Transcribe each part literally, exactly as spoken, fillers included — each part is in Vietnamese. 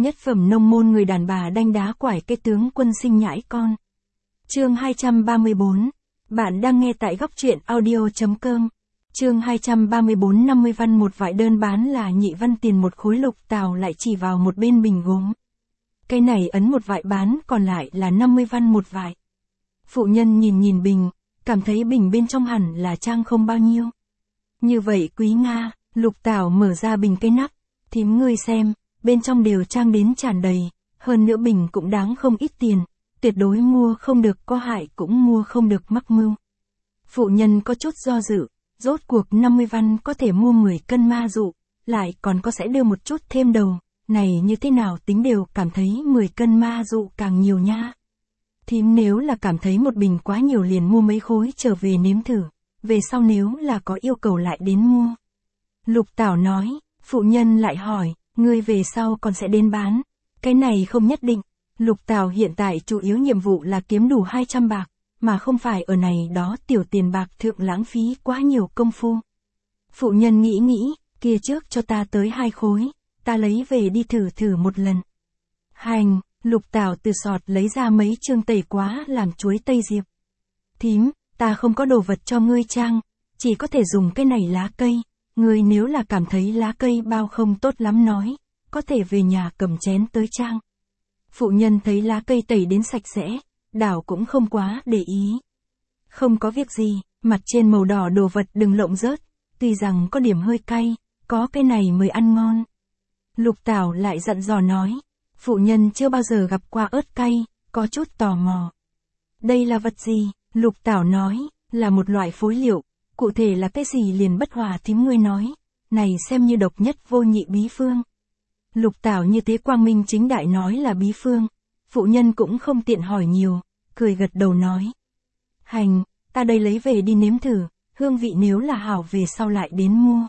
Nhất phẩm nông môn người đàn bà đanh đá quải cái tướng quân sinh nhãi con. Chương hai trăm ba mươi bốn. Bạn đang nghe tại góc truyện audio.com. Chương hai trăm ba mươi bốn. năm mươi văn một vải đơn bán là nhị văn tiền một khối. Lục Tào lại chỉ vào một bên bình gốm. Cái này ấn một vải bán, còn lại là năm mươi văn một vải. Phụ nhân nhìn nhìn bình, cảm thấy bình bên trong hẳn là trang không bao nhiêu. Như vậy quý Nga. Lục Tào mở ra bình cái nắp. Thím ngươi xem, bên trong đều trang đến tràn đầy, hơn nữa bình cũng đáng không ít tiền, tuyệt đối mua không được có hại cũng mua không được mắc mưu. Phụ nhân có chút do dự, rốt cuộc năm mươi văn có thể mua mười cân ma dụ, lại còn có sẽ đưa một chút thêm đầu, này như thế nào tính đều cảm thấy mười cân ma dụ càng nhiều nha. Thím nếu là cảm thấy một bình quá nhiều liền mua mấy khối trở về nếm thử, về sau nếu là có yêu cầu lại đến mua. Lục Tào nói, phụ nhân lại hỏi, ngươi về sau còn sẽ đến bán, cái này không nhất định. Lục Tào hiện tại chủ yếu nhiệm vụ là kiếm đủ hai trăm bạc, mà không phải ở này đó tiểu tiền bạc thượng lãng phí quá nhiều công phu. Phụ nhân nghĩ nghĩ, kia trước cho ta tới hai khối, ta lấy về đi thử thử một lần. Hành, Lục Tào từ sọt lấy ra mấy chương tẩy quá làm chuối tây diệp. Thím, ta không có đồ vật cho ngươi trang, chỉ có thể dùng cái này lá cây. Ngươi nếu là cảm thấy lá cây bao không tốt lắm nói, có thể về nhà cầm chén tới trang. Phụ nhân thấy lá cây tẩy đến sạch sẽ, đảo cũng không quá để ý. Không có việc gì, mặt trên màu đỏ đồ vật đừng lộng rớt, tuy rằng có điểm hơi cay, có cái này mới ăn ngon. Lục Tào lại dặn dò nói, phụ nhân chưa bao giờ gặp qua ớt cay, có chút tò mò. Đây là vật gì? Lục Tào nói, là một loại phối liệu. Cụ thể là cái gì liền bất hòa thím ngươi nói, này xem như độc nhất vô nhị bí phương. Lục Tào như thế quang minh chính đại nói là bí phương, phụ nhân cũng không tiện hỏi nhiều, cười gật đầu nói. Hành, ta đây lấy về đi nếm thử, hương vị nếu là hảo về sau lại đến mua.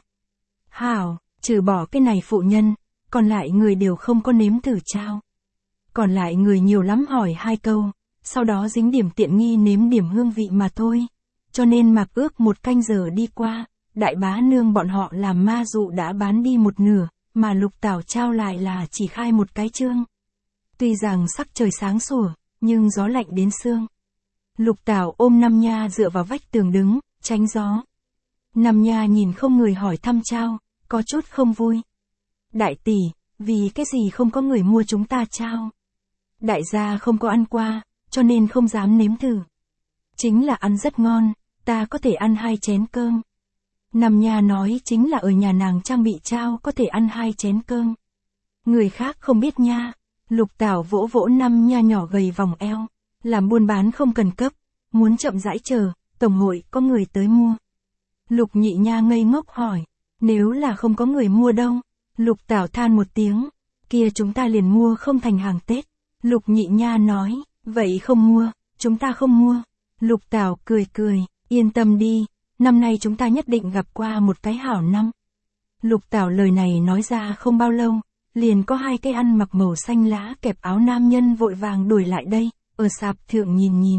Hảo, trừ bỏ cái này phụ nhân, còn lại người đều không có nếm thử trao. Còn lại người nhiều lắm hỏi hai câu, sau đó dính điểm tiện nghi nếm điểm hương vị mà thôi. Cho nên mặc ước một canh giờ đi qua, đại bá nương bọn họ làm ma dụ đã bán đi một nửa, mà Lục Tào trao lại là chỉ khai một cái chương. Tuy rằng sắc trời sáng sủa, nhưng gió lạnh đến xương. Lục Tào ôm Năm Nha dựa vào vách tường đứng, tránh gió. Năm Nha nhìn không người hỏi thăm trao, có chút không vui. Đại tỷ, vì cái gì không có người mua chúng ta trao? Đại gia không có ăn qua, cho nên không dám nếm thử. Chính là ăn rất ngon, ta có thể ăn hai chén cơm. Năm Nha nói chính là ở nhà nàng trang bị trao có thể ăn hai chén cơm. Người khác không biết nha. Lục Tào vỗ vỗ Năm Nha nhỏ gầy vòng eo. Làm buôn bán không cần cấp, muốn chậm rãi chờ, tổng hội có người tới mua. Lục Nhị Nha ngây ngốc hỏi, nếu là không có người mua đâu? Lục Tào than một tiếng, kia chúng ta liền mua không thành hàng Tết. Lục Nhị Nha nói, vậy không mua, chúng ta không mua. Lục Tào cười cười, yên tâm đi, năm nay chúng ta nhất định gặp qua một cái hảo năm. Lục Tào lời này nói ra không bao lâu, liền có hai cái ăn mặc màu xanh lá kẹp áo nam nhân vội vàng đuổi lại đây, ở sạp thượng nhìn nhìn.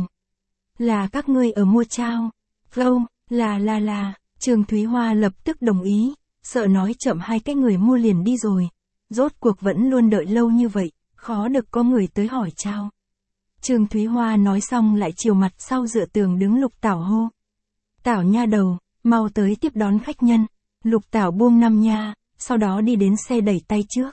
Là các ngươi ở mua trao? Không, là là là, Trương Thúy Hoa lập tức đồng ý, sợ nói chậm hai cái người mua liền đi rồi. Rốt cuộc vẫn luôn đợi lâu như vậy, khó được có người tới hỏi trao. Trương Thúy Hoa nói xong lại chiều mặt sau dựa tường đứng Lục Tào hô. Tảo nha đầu, mau tới tiếp đón khách nhân. Lục Tào buông Năm Nha, sau đó đi đến xe đẩy tay trước.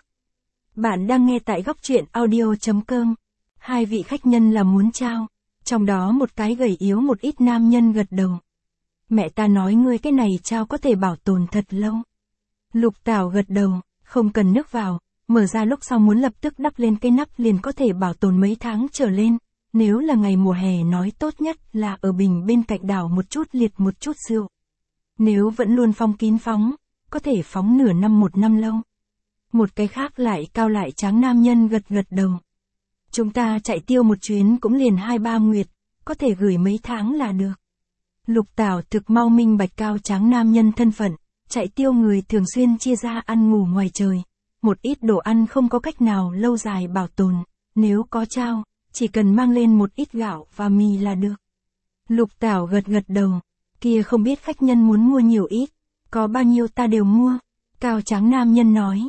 Bạn đang nghe tại góc truyện audio.com. Hai vị khách nhân là muốn trao, trong đó một cái gầy yếu một ít nam nhân gật đầu. Mẹ ta nói ngươi cái này trao có thể bảo tồn thật lâu. Lục Tào gật đầu, không cần nước vào, mở ra lúc sau muốn lập tức đắp lên cái nắp liền có thể bảo tồn mấy tháng trở lên. Nếu là ngày mùa hè nói tốt nhất là ở bình bên cạnh đảo một chút liệt một chút rượu. Nếu vẫn luôn phong kín phóng, có thể phóng nửa năm một năm lâu. Một cái khác lại cao lại tráng nam nhân gật gật đầu. Chúng ta chạy tiêu một chuyến cũng liền hai ba nguyệt, có thể gửi mấy tháng là được. Lục Tào thực mau minh bạch cao tráng nam nhân thân phận, chạy tiêu người thường xuyên chia ra ăn ngủ ngoài trời. Một ít đồ ăn không có cách nào lâu dài bảo tồn, nếu có trao, chỉ cần mang lên một ít gạo và mì là được. Lục Tào gật gật đầu, kia không biết khách nhân muốn mua nhiều ít, có bao nhiêu ta đều mua. Cao tráng nam nhân nói,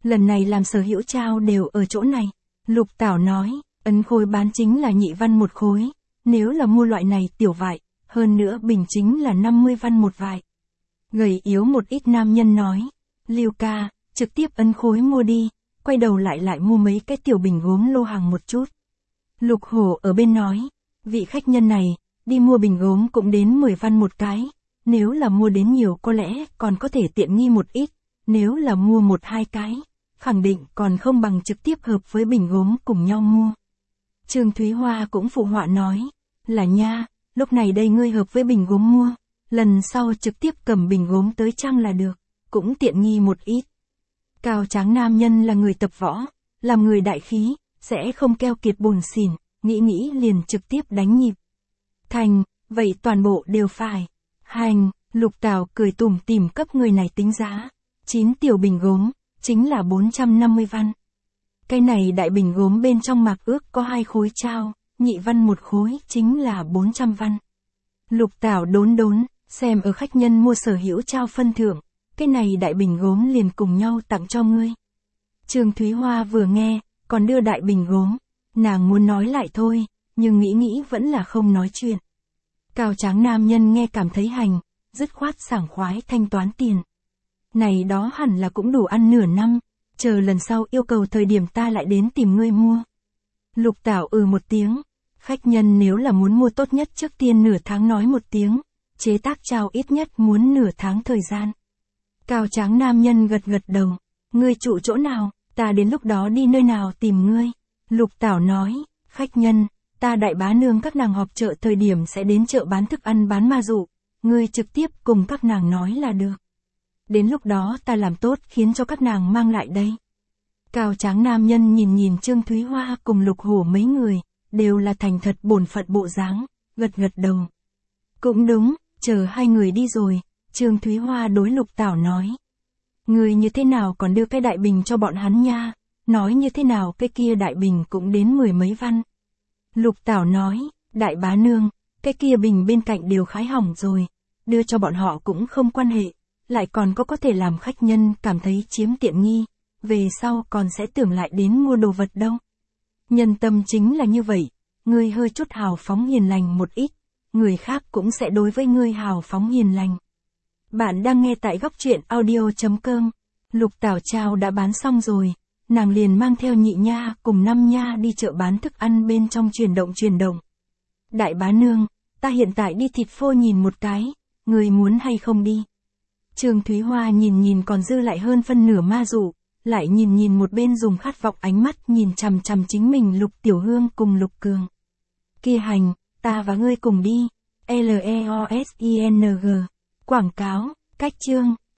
lần này làm sở hữu trao đều ở chỗ này. Lục Tảo nói, ấn khối bán chính là nhị văn một khối, nếu là mua loại này tiểu vại, hơn nữa bình chính là năm mươi văn một vại. Gầy yếu một ít nam nhân nói, Lưu ca, trực tiếp ấn khối mua đi, quay đầu lại lại mua mấy cái tiểu bình gốm lô hàng một chút. Lục Hổ ở bên nói, vị khách nhân này, đi mua bình gốm cũng đến mười văn một cái, nếu là mua đến nhiều có lẽ còn có thể tiện nghi một ít, nếu là mua một hai cái, khẳng định còn không bằng trực tiếp hợp với bình gốm cùng nhau mua. Trương Thúy Hoa cũng phụ họa nói, là nha, lúc này đây ngươi hợp với bình gốm mua, lần sau trực tiếp cầm bình gốm tới trang là được, cũng tiện nghi một ít. Cao tráng nam nhân là người tập võ, làm người đại khí, sẽ không keo kiệt buồn xỉn, nghĩ nghĩ liền trực tiếp đánh nhịp. Thành, vậy toàn bộ đều phải. Hành, Lục Tảo cười tủm tỉm cấp người này tính giá. chín tiểu bình gốm, chính là bốn trăm năm mươi văn. Cái này đại bình gốm bên trong mạc ước có hai khối trao, nhị văn một khối chính là bốn trăm văn. Lục Tảo đốn đốn, xem ở khách nhân mua sở hữu trao phân thưởng, cái này đại bình gốm liền cùng nhau tặng cho ngươi. Trương Thúy Hoa vừa nghe, còn đưa đại bình gốm, nàng muốn nói lại thôi, nhưng nghĩ nghĩ vẫn là không nói chuyện. Cao tráng nam nhân nghe cảm thấy hành, dứt khoát sảng khoái thanh toán tiền. Này đó hẳn là cũng đủ ăn nửa năm, chờ lần sau yêu cầu thời điểm ta lại đến tìm ngươi mua. Lục Tảo ừ một tiếng, khách nhân nếu là muốn mua tốt nhất trước tiên nửa tháng nói một tiếng, chế tác trao ít nhất muốn nửa tháng thời gian. Cao tráng nam nhân gật gật đầu, ngươi trụ chỗ nào, ta đến lúc đó đi nơi nào tìm ngươi. Lục Tảo nói, khách nhân, ta đại bá nương các nàng họp chợ thời điểm sẽ đến chợ bán thức ăn bán ma dụ, ngươi trực tiếp cùng các nàng nói là được. Đến lúc đó ta làm tốt khiến cho các nàng mang lại đây. Cao tráng nam nhân nhìn nhìn Trương Thúy Hoa cùng Lục Hổ mấy người, đều là thành thật bổn phận bộ dáng, gật gật đầu. Cũng đúng, chờ hai người đi rồi, Trương Thúy Hoa đối Lục Tảo nói. Người như thế nào còn đưa cái đại bình cho bọn hắn nha, nói như thế nào cái kia đại bình cũng đến mười mấy văn. Lục Tảo nói, đại bá nương, cái kia bình bên cạnh đều khái hỏng rồi, đưa cho bọn họ cũng không quan hệ, lại còn có có thể làm khách nhân cảm thấy chiếm tiện nghi, về sau còn sẽ tưởng lại đến mua đồ vật đâu. Nhân tâm chính là như vậy, ngươi hơi chút hào phóng hiền lành một ít, người khác cũng sẽ đối với ngươi hào phóng hiền lành. Bạn đang nghe tại góc truyện audio chấm com. Lục Tảo trao đã bán xong rồi, nàng liền mang theo nhị nha cùng năm nha đi chợ bán thức ăn bên trong chuyển động chuyển động. Đại bá nương, ta hiện tại đi thịt phô nhìn một cái, người muốn hay không đi? Trương Thúy Hoa nhìn nhìn còn dư lại hơn phân nửa ma dụ, lại nhìn nhìn một bên dùng khát vọng ánh mắt nhìn chằm chằm chính mình Lục Tiểu Hương cùng Lục Cường. Kia hành, ta và ngươi cùng đi. L E O S I N G. Quảng cáo, cách chương.